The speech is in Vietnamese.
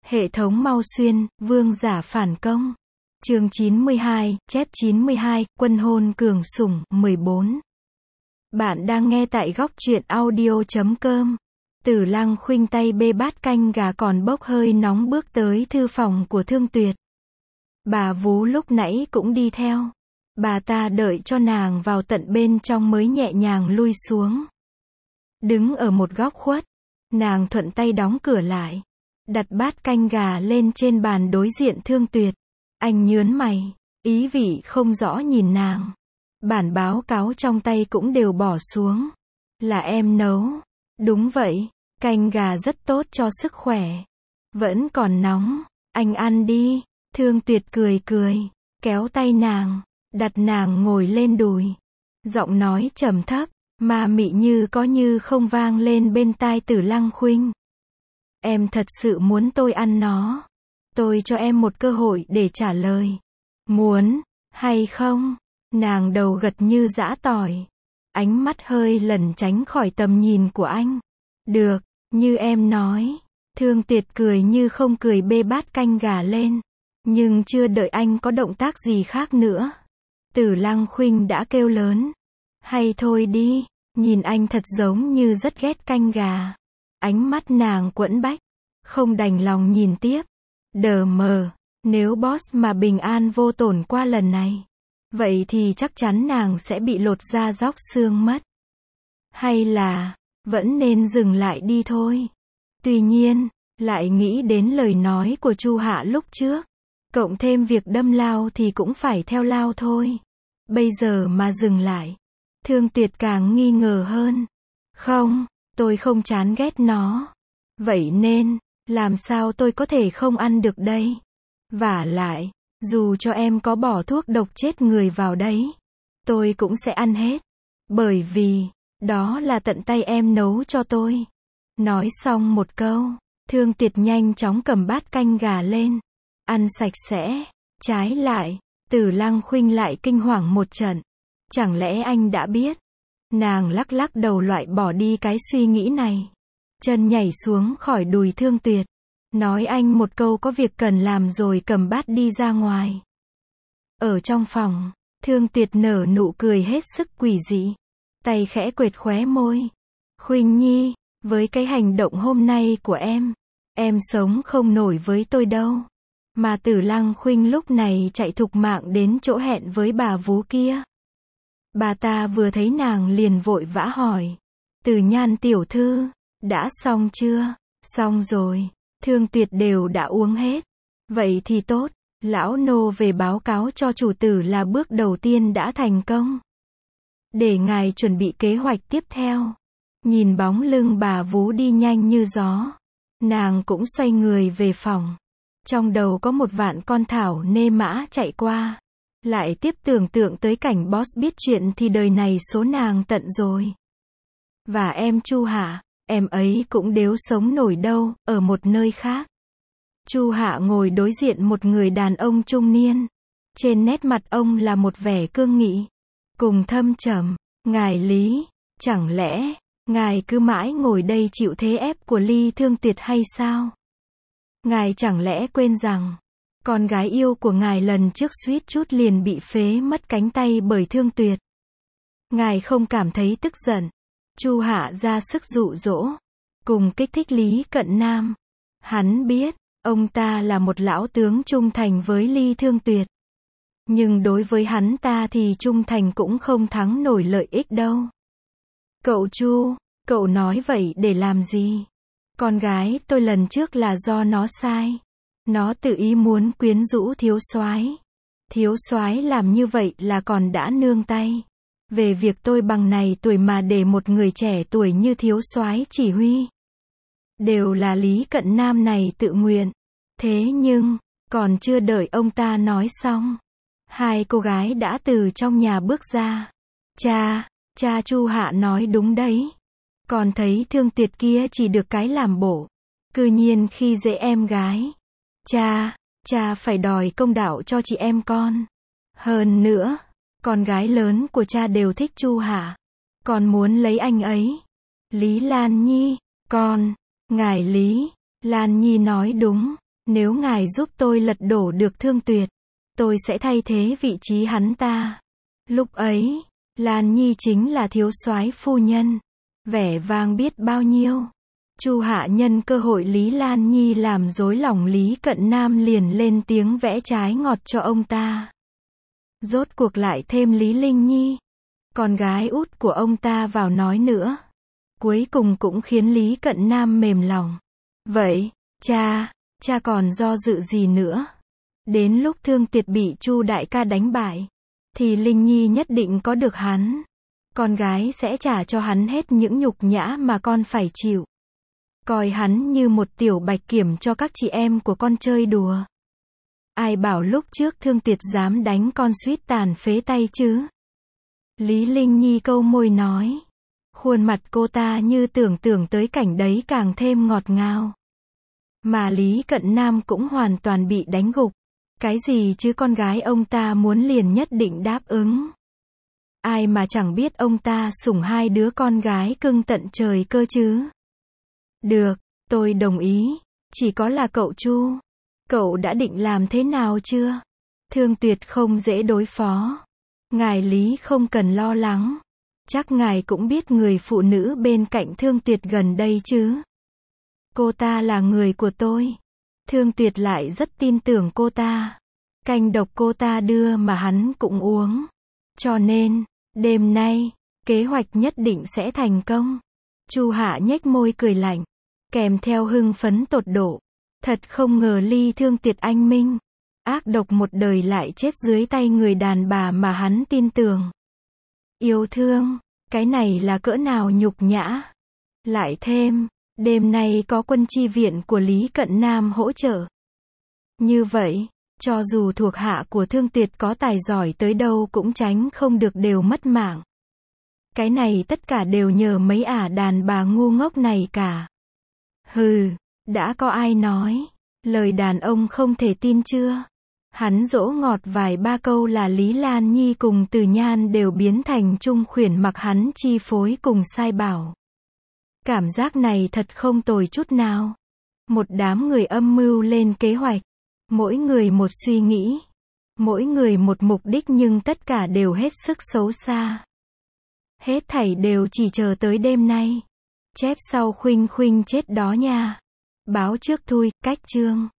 Hệ thống Mau Xuyên, vương giả phản công. Chương 92, chép 92, quân hôn cường sủng, 14. Bạn đang nghe tại góc truyện audio.com. Tử Lăng Khuynh tay bê bát canh gà còn bốc hơi nóng bước tới thư phòng của Thương Tuyệt. Bà Vú lúc nãy cũng đi theo. Bà ta đợi cho nàng vào tận bên trong mới nhẹ nhàng lui xuống. Đứng ở một góc khuất, nàng thuận tay đóng cửa lại, đặt bát canh gà lên trên bàn đối diện Thương Tuyệt. Anh nhớn mày, ý vị không rõ nhìn nàng. Bản báo cáo trong tay cũng đều bỏ xuống. Là em nấu. Đúng vậy, canh gà rất tốt cho sức khỏe. Vẫn còn nóng, anh ăn đi. Thương Tuyệt cười cười, kéo tay nàng, đặt nàng ngồi lên đùi. Giọng nói trầm thấp, mà mị như có như không vang lên bên tai Tử Lăng Khuynh. Em thật sự muốn tôi ăn nó. Tôi cho em một cơ hội để trả lời. Muốn, hay không? Nàng đầu gật như giã tỏi. Ánh mắt hơi lẩn tránh khỏi tầm nhìn của anh. Được, như em nói. Thương Tuyệt cười như không cười bê bát canh gà lên. Nhưng chưa đợi anh có động tác gì khác nữa, Tử Lăng Khuynh đã kêu lớn. Hay thôi đi, nhìn anh thật giống như rất ghét canh gà. Ánh mắt nàng quẫn bách, không đành lòng nhìn tiếp. Đờ mờ, nếu boss mà bình an vô tổn qua lần này, vậy thì chắc chắn nàng sẽ bị lột da róc xương mất. Hay là, vẫn nên dừng lại đi thôi. Tuy nhiên, lại nghĩ đến lời nói của Chu Hạ lúc trước. Cộng thêm việc đâm lao thì cũng phải theo lao thôi. Bây giờ mà dừng lại, Thương Tuyệt càng nghi ngờ hơn. Không, tôi không chán ghét nó. Vậy nên, làm sao tôi có thể không ăn được đây? Vả lại, dù cho em có bỏ thuốc độc chết người vào đấy, tôi cũng sẽ ăn hết. Bởi vì, đó là tận tay em nấu cho tôi. Nói xong một câu, Thương Tuyệt nhanh chóng cầm bát canh gà lên. Ăn sạch sẽ. Trái lại, Tử Lăng Khuynh lại kinh hoàng một trận. Chẳng lẽ anh đã biết? Nàng lắc lắc đầu loại bỏ đi cái suy nghĩ này. Chân nhảy xuống khỏi đùi Thương Tuyệt. Nói anh một câu có việc cần làm rồi cầm bát đi ra ngoài. Ở trong phòng, Thương Tuyệt nở nụ cười hết sức quỷ dị. Tay khẽ quệt khóe môi. Khuynh Nhi, với cái hành động hôm nay của em sống không nổi với tôi đâu. Mà Tử Lăng Khuynh lúc này chạy thục mạng đến chỗ hẹn với bà Vú kia. Bà ta vừa thấy nàng liền vội vã hỏi. Tử Nhan tiểu thư, đã xong chưa? Xong rồi, Thương Tuyệt đều đã uống hết. Vậy thì tốt, lão nô về báo cáo cho chủ tử là bước đầu tiên đã thành công. Để ngài chuẩn bị kế hoạch tiếp theo. Nhìn bóng lưng bà Vú đi nhanh như gió, nàng cũng xoay người về phòng. Trong đầu có một vạn con thảo nê mã chạy qua. Lại tiếp tưởng tượng tới cảnh boss biết chuyện thì đời này số nàng tận rồi. Và em Chu Hạ, em ấy cũng đếu sống nổi đâu, ở một nơi khác. Chu Hạ ngồi đối diện một người đàn ông trung niên. Trên nét mặt ông là một vẻ cương nghị, cùng thâm trầm. Ngài Lý, chẳng lẽ, ngài cứ mãi ngồi đây chịu thế ép của Ly Thương Tuyệt hay sao? Ngài chẳng lẽ quên rằng, con gái yêu của ngài lần trước suýt chút liền bị phế mất cánh tay bởi Thương Tuyệt. Ngài không cảm thấy tức giận. Chu Hạ ra sức dụ dỗ, cùng kích thích Lý Cận Nam. Hắn biết, ông ta là một lão tướng trung thành với Ly Thương Tuyệt. Nhưng đối với hắn ta thì trung thành cũng không thắng nổi lợi ích đâu. Cậu Chu, cậu nói vậy để làm gì? Con gái tôi lần trước là do nó sai. Nó tự ý muốn quyến rũ thiếu soái. Thiếu soái làm như vậy là còn đã nương tay. Về việc tôi bằng này tuổi mà để một người trẻ tuổi như thiếu soái chỉ huy. Đều là Lý Cận Nam này tự nguyện. Thế nhưng, còn chưa đợi ông ta nói xong, hai cô gái đã từ trong nhà bước ra. Cha Chu Hạ nói đúng đấy. Còn thấy Thương Tuyệt kia chỉ được cái làm bộ, cư nhiên khi dễ em gái. Cha phải đòi công đạo cho chị em con. Hơn nữa, con gái lớn của cha đều thích Chu Hạ, còn muốn lấy anh ấy. Lý Lan Nhi, ngài Lý, Lan Nhi nói đúng. Nếu ngài giúp tôi lật đổ được Thương Tuyệt, tôi sẽ thay thế vị trí hắn ta. Lúc ấy, Lan Nhi chính là thiếu soái phu nhân, vẻ vang biết bao nhiêu. Chu Hạ nhân cơ hội Lý Lan Nhi làm rối lòng Lý Cận Nam liền lên tiếng vẽ trái ngọt cho ông ta. Rốt cuộc lại thêm Lý Linh Nhi, con gái út của ông ta vào nói nữa. Cuối cùng cũng khiến Lý Cận Nam mềm lòng. Vậy, cha còn do dự gì nữa? Đến lúc Thương Tuyệt bị Chu đại ca đánh bại, thì Linh Nhi nhất định có được hắn. Con gái sẽ trả cho hắn hết những nhục nhã mà con phải chịu. Coi hắn như một tiểu bạch kiểm cho các chị em của con chơi đùa. Ai bảo lúc trước Thương Tuyệt dám đánh con suýt tàn phế tay chứ? Lý Linh Nhi câu môi nói. Khuôn mặt cô ta như tưởng tới cảnh đấy càng thêm ngọt ngào. Mà Lý Cận Nam cũng hoàn toàn bị đánh gục. Cái gì chứ con gái ông ta muốn liền nhất định đáp ứng. Ai mà chẳng biết ông ta sủng hai đứa con gái cưng tận trời cơ chứ. Được, tôi đồng ý. Chỉ có là cậu Chu. Cậu đã định làm thế nào chưa? Thương Tuyệt không dễ đối phó. Ngài Lý không cần lo lắng. Chắc ngài cũng biết người phụ nữ bên cạnh Thương Tuyệt gần đây chứ. Cô ta là người của tôi. Thương Tuyệt lại rất tin tưởng cô ta. Canh độc cô ta đưa mà hắn cũng uống. Cho nên, đêm nay, kế hoạch nhất định sẽ thành công. Chu Hạ nhếch môi cười lạnh, kèm theo hưng phấn tột độ. Thật không ngờ Ly Thương Tuyệt anh minh, ác độc một đời lại chết dưới tay người đàn bà mà hắn tin tưởng. Yêu thương, cái này là cỡ nào nhục nhã. Lại thêm, đêm nay có quân chi viện của Lý Cận Nam hỗ trợ. Như vậy, cho dù thuộc hạ của Thương Tuyệt có tài giỏi tới đâu cũng tránh không được đều mất mạng. Cái này tất cả đều nhờ mấy đàn bà ngu ngốc này cả. Hừ, đã có ai nói, lời đàn ông không thể tin chưa? Hắn dỗ ngọt vài ba câu là Lý Lan Nhi cùng Từ Nhan đều biến thành trung khuyển mặc hắn chi phối cùng sai bảo. Cảm giác này thật không tồi chút nào. Một đám người âm mưu lên kế hoạch. Mỗi người một suy nghĩ. Mỗi người một mục đích nhưng tất cả đều hết sức xấu xa. Hết thảy đều chỉ chờ tới đêm nay. Chép sau khuynh khuynh chết đó nha. Báo trước thui, cách chương.